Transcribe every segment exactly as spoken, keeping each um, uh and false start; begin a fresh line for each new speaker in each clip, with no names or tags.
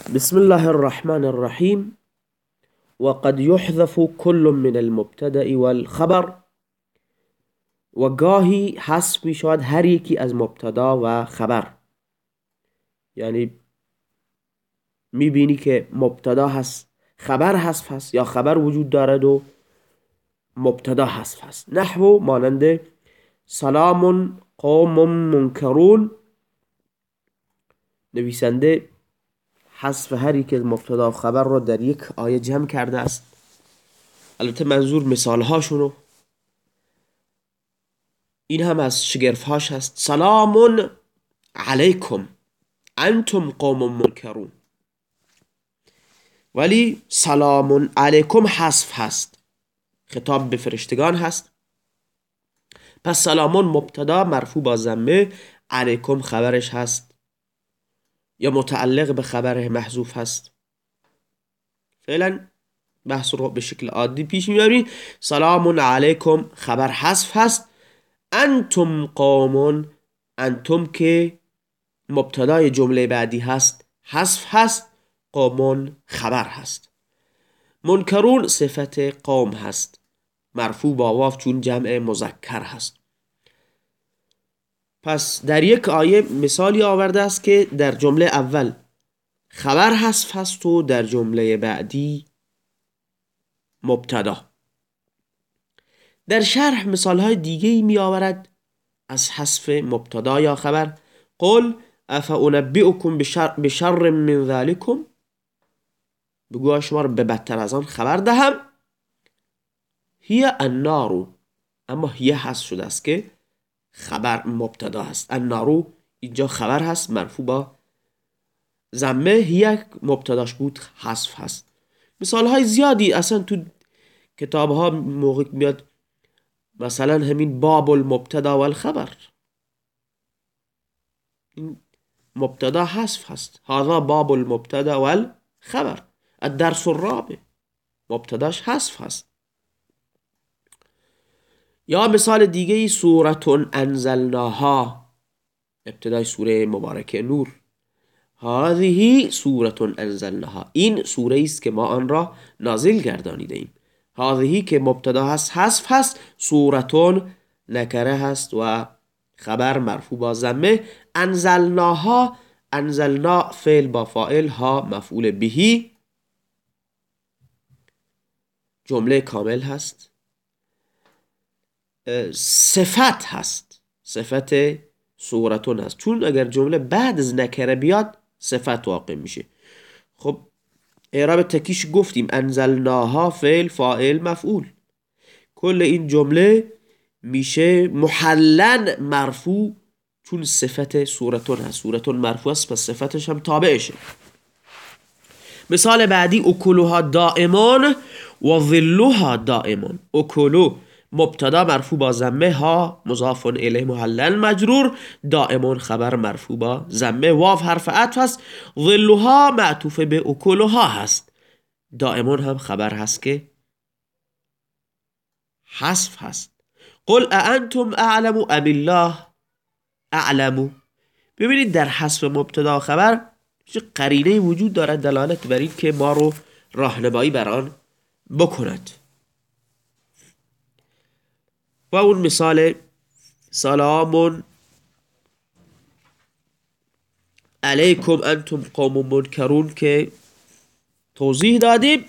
بسم الله الرحمن الرحیم وقد يحذف كل من المبتدأ والخبر و گاهی حذف می شود هر یکی از مبتدا و خبر. یعنی می بینی که مبتدا هست، خبر حذف هست، یا خبر وجود دارد و مبتدا حذف هست. نحو مانند سلام قوم منکرون، نویسنده حذف هر یک از مبتدا و خبر را در یک آیه جمع کرده است. البته منظور مثال هاشونو، این هم از شگرفهاش هست. سلام علیکم انتم قوم منکرون، ولی سلام علیکم حذف هست، خطاب به فرشتگان هست. پس سلامون مبتدا مرفوع با ضمه، علیکم خبرش هست یا متعلق به خبر محذوف هست. فعلا بحث رو به شکل عادی پیش میبریم. سلام علیکم خبر حذف هست. انتم قومون، انتم که مبتدای جمله بعدی هست حذف هست، قومون خبر هست. منکرون صفت قوم هست، مرفوع با واو چون جمع مذکر هست. پس در یک آیه مثالی آورده است که در جمله اول خبر حذف هست و در جمله بعدی مبتدا. در شرح مثال های دیگه می آورد از حذف مبتدا یا خبر. قل افانبئکم بشر, بشر من ذلکم، بگو شما رو به بدتر از آن خبر دهم. هی النار، اما هی حذف شده است که خبر مبتدا هست. النار اینجا خبر هست مرفوع با ضمه، هی مبتداش بود حذف هست. مثال های زیادی اصلا تو کتاب ها موقع میاد، مثلا همین باب المبتدا و الخبر، این مبتدا حذف هست. هذا باب المبتدا و الخبر. الدرس الرابع مبتداش حذف هست. یا مثال دیگه سورة انزلناها، ابتدای سوره مبارکه نور. هذه سورة انزلناها، این سوره است که ما آن را نازل گردانیده ایم. هذه که مبتدا هست حذف هست، سورة نکره هست و خبر مرفوع با ضمه. انزلناها، انزلنا فعل با فاعل، ها مفعول بهی، جمله کامل هست. صفت هست، صفت سورتون هست، چون اگر جمله بعد از نکره بیاد صفت واقع میشه. خب اعراب تکیش گفتیم، انزلناها فعل فاعل مفعول، کل این جمله میشه محلن مرفوع چون صفت سورتون هست. سورتون مرفوع است پس صفتش هم تابعشه. مثال بعدی اکلوها دائمون و ظلوها دائمون. اکلو مبتدا مرفوع با ضمه، ها مضاف الیه محلل مجرور، دائمون خبر مرفوع با ضمه، واو حرف عطف هست، ظلوها معطوف به اکلوها هست، دائمون هم خبر هست که حذف هست. قل اانتم اعلم ام الله اعلم. ببینید در حذف مبتدا و خبر چه قرینه وجود دارد دلالت بر این که ما رو راهنمایی بر آن بکند. و اون مثال سلام علیکم انتم قوم منکرون که توضیح دادیم.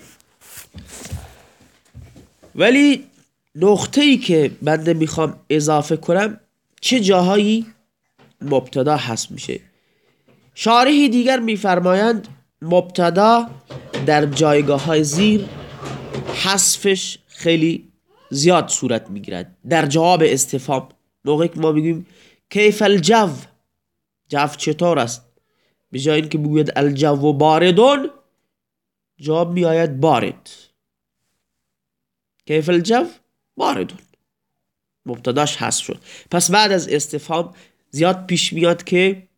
ولی نقطه ای که بنده میخوام اضافه کنم، چه جاهایی مبتدا حذف میشه. شارحی دیگر میفرمایند مبتدا در جایگاه های زیر حذفش خیلی زیاد صورت میگیرد. در جواب استفهام موقعی که ما بگیم کیف الجو، جو چطور است، به جای اینکه بگوید الجو باردون، جواب می آید بارد. کیف الجو باردون، مبتداش حذف شد. پس بعد از استفهام زیاد پیش میاد که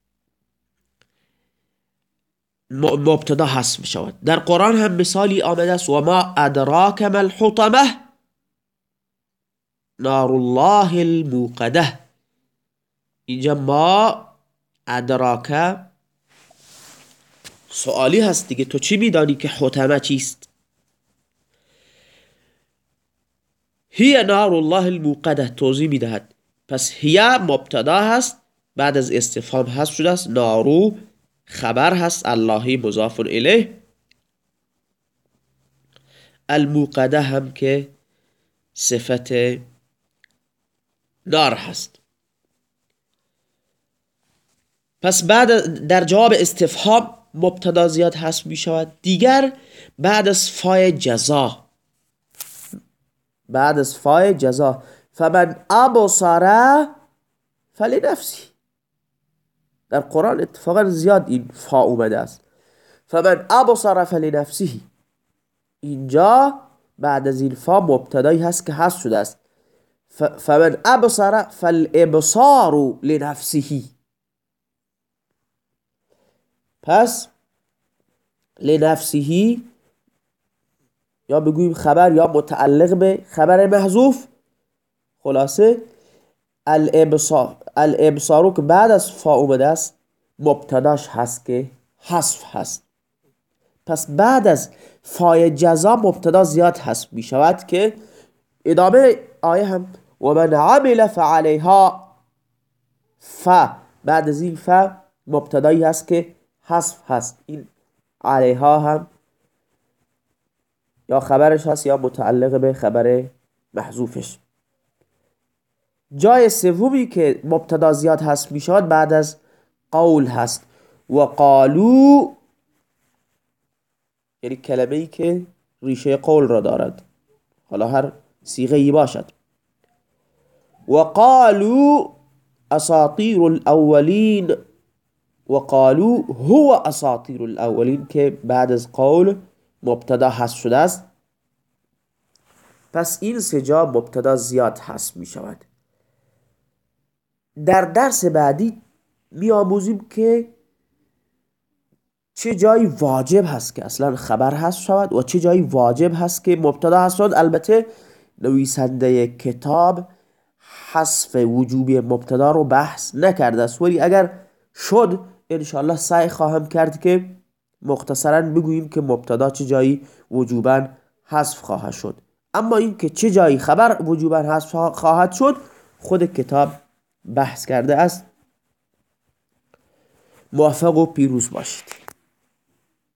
مبتدا حذف می شود. در قرآن هم مثالی آمده است و ما ادراک ما الحطمه نار الله الموقده. اینجا ما ادراک سوالی هست دیگه، تو چی میدانی که حطمه چیست؟ هی نار الله الموقده توضیح میدهد. پس هی مبتدا هست، بعد از استفهام هست شده است. نارو خبر هست، اللهی مضاف الیه. الموقده هم که صفت نار هست. پس بعد در جواب استفهام مبتدا زیاد حذف می شود. دیگر بعد از فای جزا، بعد از فای جزا فمن ابصر فلنفسه. در قرآن اتفاقا زیاد این فا اومده است. فمن ابصر فلنفسه، اینجا بعد از این فا مبتدایی هست که حذف شده است. فمن ابصر فالابصار لنفسه. پس لنفسه یا بگوییم خبر یا متعلق به خبر محذوف. خلاصه الابصار، الابصارو که بعد از فا اومده است مبتداش هست که حذف هست. پس بعد از فای جزا مبتدا زیاد حذف می شود که ادامه آیه هم و من عمل فعلیها، ف بعد از این ف مبتدایی هست که حذف هست. این علیها هم یا خبرش هست یا متعلق به خبر محذوفش. جای سومی که مبتدا زیاد حذف می شود بعد از قول هست. و قالو، یعنی کلمه ای که ریشه قول را دارد، حالا هر صیغه ای باشد. و قالو اساطیر الاولین، و قالو هو اساطیر الاولین که بعد از قول مبتدا حذف شده است. پس این سه جا مبتدا زیاد حذف می شود. در درس بعدی می آموزیم که چه جایی واجب هست که اصلا خبر حذف شود و چه جایی واجب هست که مبتدا حذف شود. البته نویسنده کتاب حذف وجوبی مبتدا رو بحث نکرده است، ولی اگر شد انشاءالله سعی خواهم کرد که مختصرا بگوییم که مبتدا چه جایی وجوبا حذف خواهد شد. اما این که چه جایی خبر وجوبا حذف خواهد شد خود کتاب بحث کرده است. موفق و پیروز باشید.